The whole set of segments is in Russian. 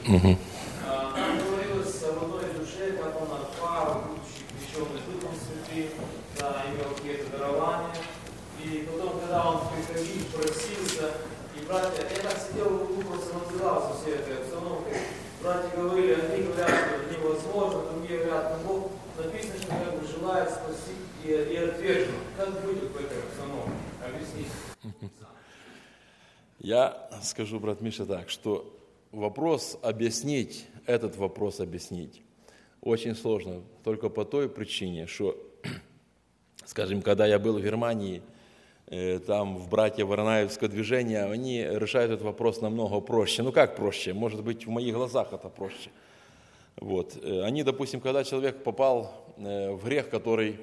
Угу. Нам говорилось об одной душе, как он от пара, будучи крещенный Духом Святым, да, имел какие-то дарования. И потом, когда он приходил, просился, и братья, я так сидел в углу, просто наблюдал за всей этой обстановкой. Братья говорили, одни говорят, что невозможно, другие говорят, ну Бог написано, что как бы желает спасти и отвержен. Как быть в этой обстановке? Объясните. Я скажу, брат Миша, так, что вопрос объяснить, этот вопрос объяснить очень сложно, только по той причине, что, скажем, когда я был в Германии, там в братья Воронаевское движение, они решают этот вопрос намного проще. Ну как проще? Может быть, в моих глазах это проще. Вот. Они, допустим, когда человек попал в грех, который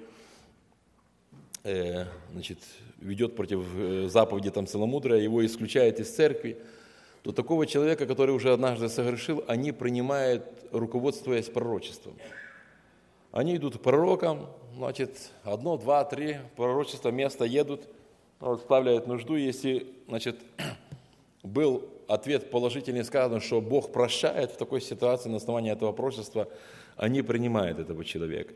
ведет против заповеди там, целомудрия, его исключают из церкви, то такого человека, который уже однажды согрешил, они принимают, руководствуясь пророчеством. Они идут к пророкам, значит, 1, 2, 3 пророчества, место едут, справляют нужду. Если, значит, был ответ положительный, сказано, что Бог прощает в такой ситуации на основании этого пророчества, они принимают этого человека.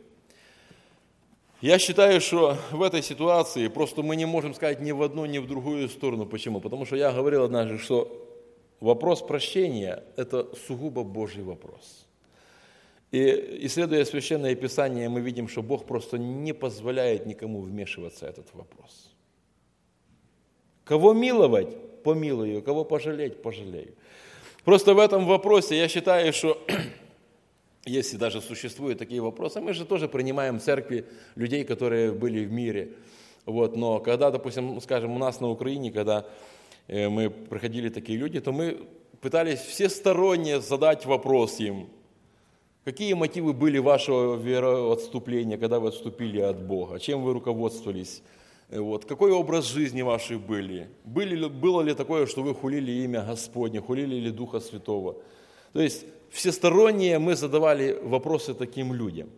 Я считаю, что в этой ситуации просто мы не можем сказать ни в одну, ни в другую сторону. Почему? Потому что я говорил однажды, что вопрос прощения – это сугубо Божий вопрос. И исследуя Священное Писание, мы видим, что Бог просто не позволяет никому вмешиваться в этот вопрос. Кого миловать – помилую, кого пожалеть – пожалею. Просто в этом вопросе я считаю, что если даже существуют такие вопросы, мы же тоже принимаем в церкви людей, которые были в мире. Вот, но когда, допустим, скажем, у нас на Украине, когда мы проходили такие люди, то мы пытались всесторонне задать вопрос им, какие мотивы были вашего вероотступления, когда вы отступили от Бога, чем вы руководствовались, вот, какой образ жизни вашей были, было ли такое, что вы хулили имя Господне, хулили ли Духа Святого. То есть всесторонне мы задавали вопросы таким людям.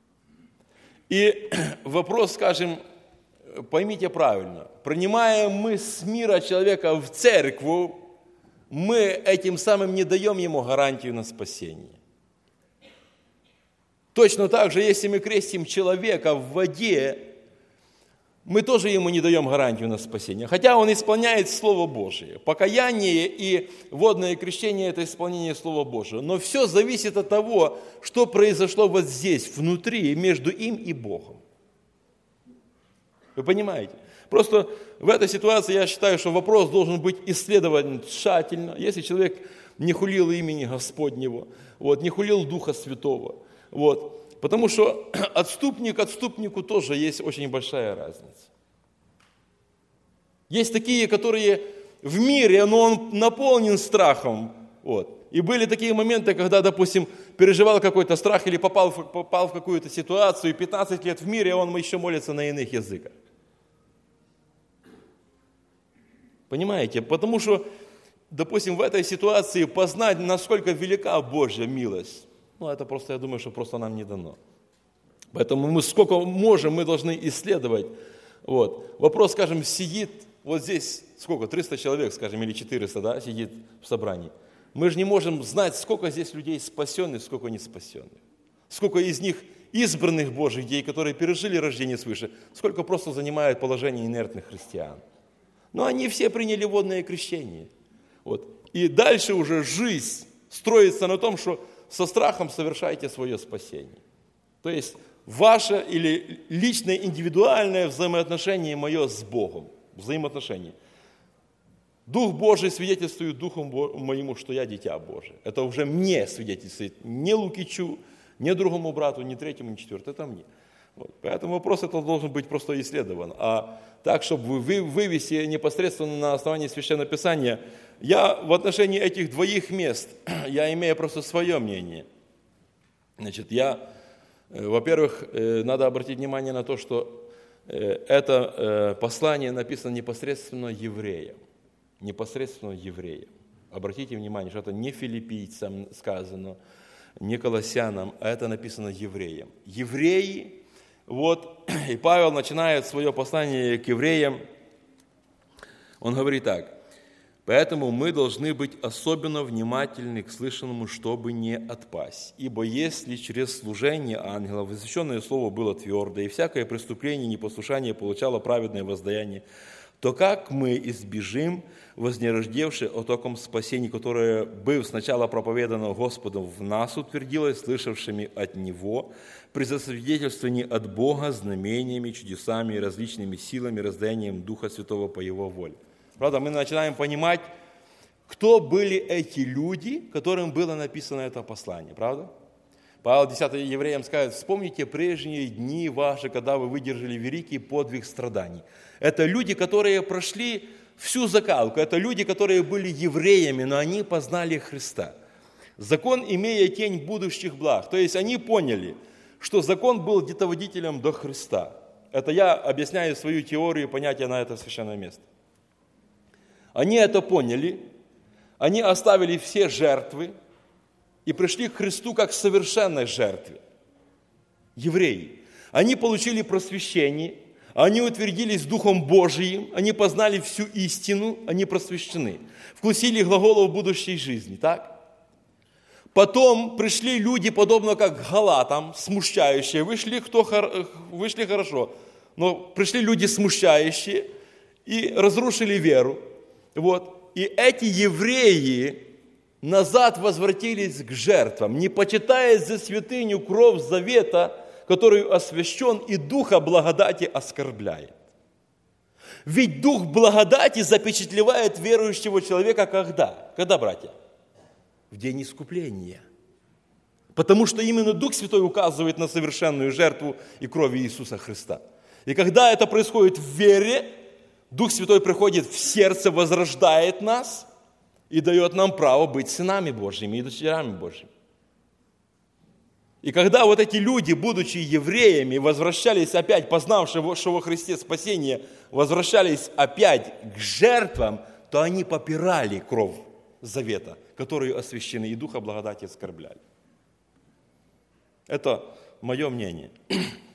И вопрос, скажем, поймите правильно, принимаем мы с мира человека в церковь, мы этим самым не даем ему гарантию на спасение. Точно так же, если мы крестим человека в воде, мы тоже ему не даем гарантию на спасение, хотя он исполняет Слово Божие. Покаяние и водное крещение – это исполнение Слова Божия. Но все зависит от того, что произошло вот здесь, внутри, между им и Богом. Вы понимаете? Просто в этой ситуации я считаю, что вопрос должен быть исследован тщательно. Если человек не хулил имени Господнего, вот, не хулил Духа Святого, вот, потому что отступник отступнику тоже есть очень большая разница. Есть такие, которые в мире, но он наполнен страхом. Вот. И были такие моменты, когда, допустим, переживал какой-то страх или попал в какую-то ситуацию, и 15 лет в мире, он еще молится на иных языках. Понимаете? Потому что, допустим, в этой ситуации познать, насколько велика Божья милость, это просто, я думаю, что просто нам не дано. Поэтому мы сколько можем, мы должны исследовать. Вот. Вопрос, скажем, сидит вот здесь, сколько, 300 человек, скажем, или 400, да, сидит в собрании. Мы же не можем знать, сколько здесь людей спасенных, сколько не спасенных. Сколько из них избранных Божьих детей, которые пережили рождение свыше, сколько просто занимают положение инертных христиан. Но они все приняли водное крещение. Вот. И дальше уже жизнь строится на том, что со страхом совершайте свое спасение. То есть ваше или личное, индивидуальное взаимоотношение мое с Богом. Взаимоотношение. Дух Божий свидетельствует Духу моему, что я дитя Божие. Это уже мне свидетельствует. Не Лукичу, не другому брату, не третьему, не четвертому. Это мне. Вот. Поэтому вопрос этот должен быть просто исследован. А так, чтобы вывести непосредственно на основании Священного Писания, я в отношении этих двоих мест, я имею просто свое мнение. Значит, во-первых, надо обратить внимание на то, что это послание написано непосредственно евреям. Непосредственно евреям. Обратите внимание, что это не филиппийцам сказано, не колоссянам, а это написано евреям. Евреи, вот, и Павел начинает свое послание к евреям, он говорит так: Поэтому мы должны быть особенно внимательны к слышанному, чтобы не отпасть. Ибо если через служение ангелов возвещенное слово было твердо, и всякое преступление и непослушание получало праведное воздаяние, то как мы избежим вознерождевшее о таком спасении, которое, быв сначала проповедано Господом, в нас утвердилось, слышавшими от Него, при засвидетельствовании от Бога знамениями, чудесами и различными силами, раздаянием Духа Святого по Его воле. Правда, мы начинаем понимать, кто были эти люди, которым было написано это послание, правда? Павел 10 евреям скажет: вспомните прежние дни ваши, когда вы выдержали великий подвиг страданий. Это люди, которые прошли всю закалку, это люди, которые были евреями, но они познали Христа. Закон, имея тень будущих благ. То есть они поняли, что закон был детоводителем до Христа. Это я объясняю свою теорию понятия на это священное место. Они это поняли, они оставили все жертвы и пришли к Христу как к совершенной жертве. Евреи. Они получили просвещение, они утвердились Духом Божиим, они познали всю истину, они просвещены. Вкусили глаголов будущей жизни, так? Потом пришли люди, подобно как галатам, смущающие. Вышли хорошо, но пришли люди смущающие и разрушили веру. Вот. И эти евреи назад возвратились к жертвам, не почитая за святыню кровь завета, которую освящен и Духа благодати оскорбляет. Ведь Дух благодати запечатлевает верующего человека когда? Когда, братья? В день искупления. Потому что именно Дух Святой указывает на совершенную жертву и кровь Иисуса Христа. И когда это происходит в вере, Дух Святой приходит в сердце, возрождает нас и дает нам право быть сынами Божьими и дочерями Божьими. И когда вот эти люди, будучи евреями, возвращались опять, познавшие во Христе спасение, возвращались опять к жертвам, то они попирали кровь завета, которую освящены, и Духа благодати оскорбляли. Это мое мнение.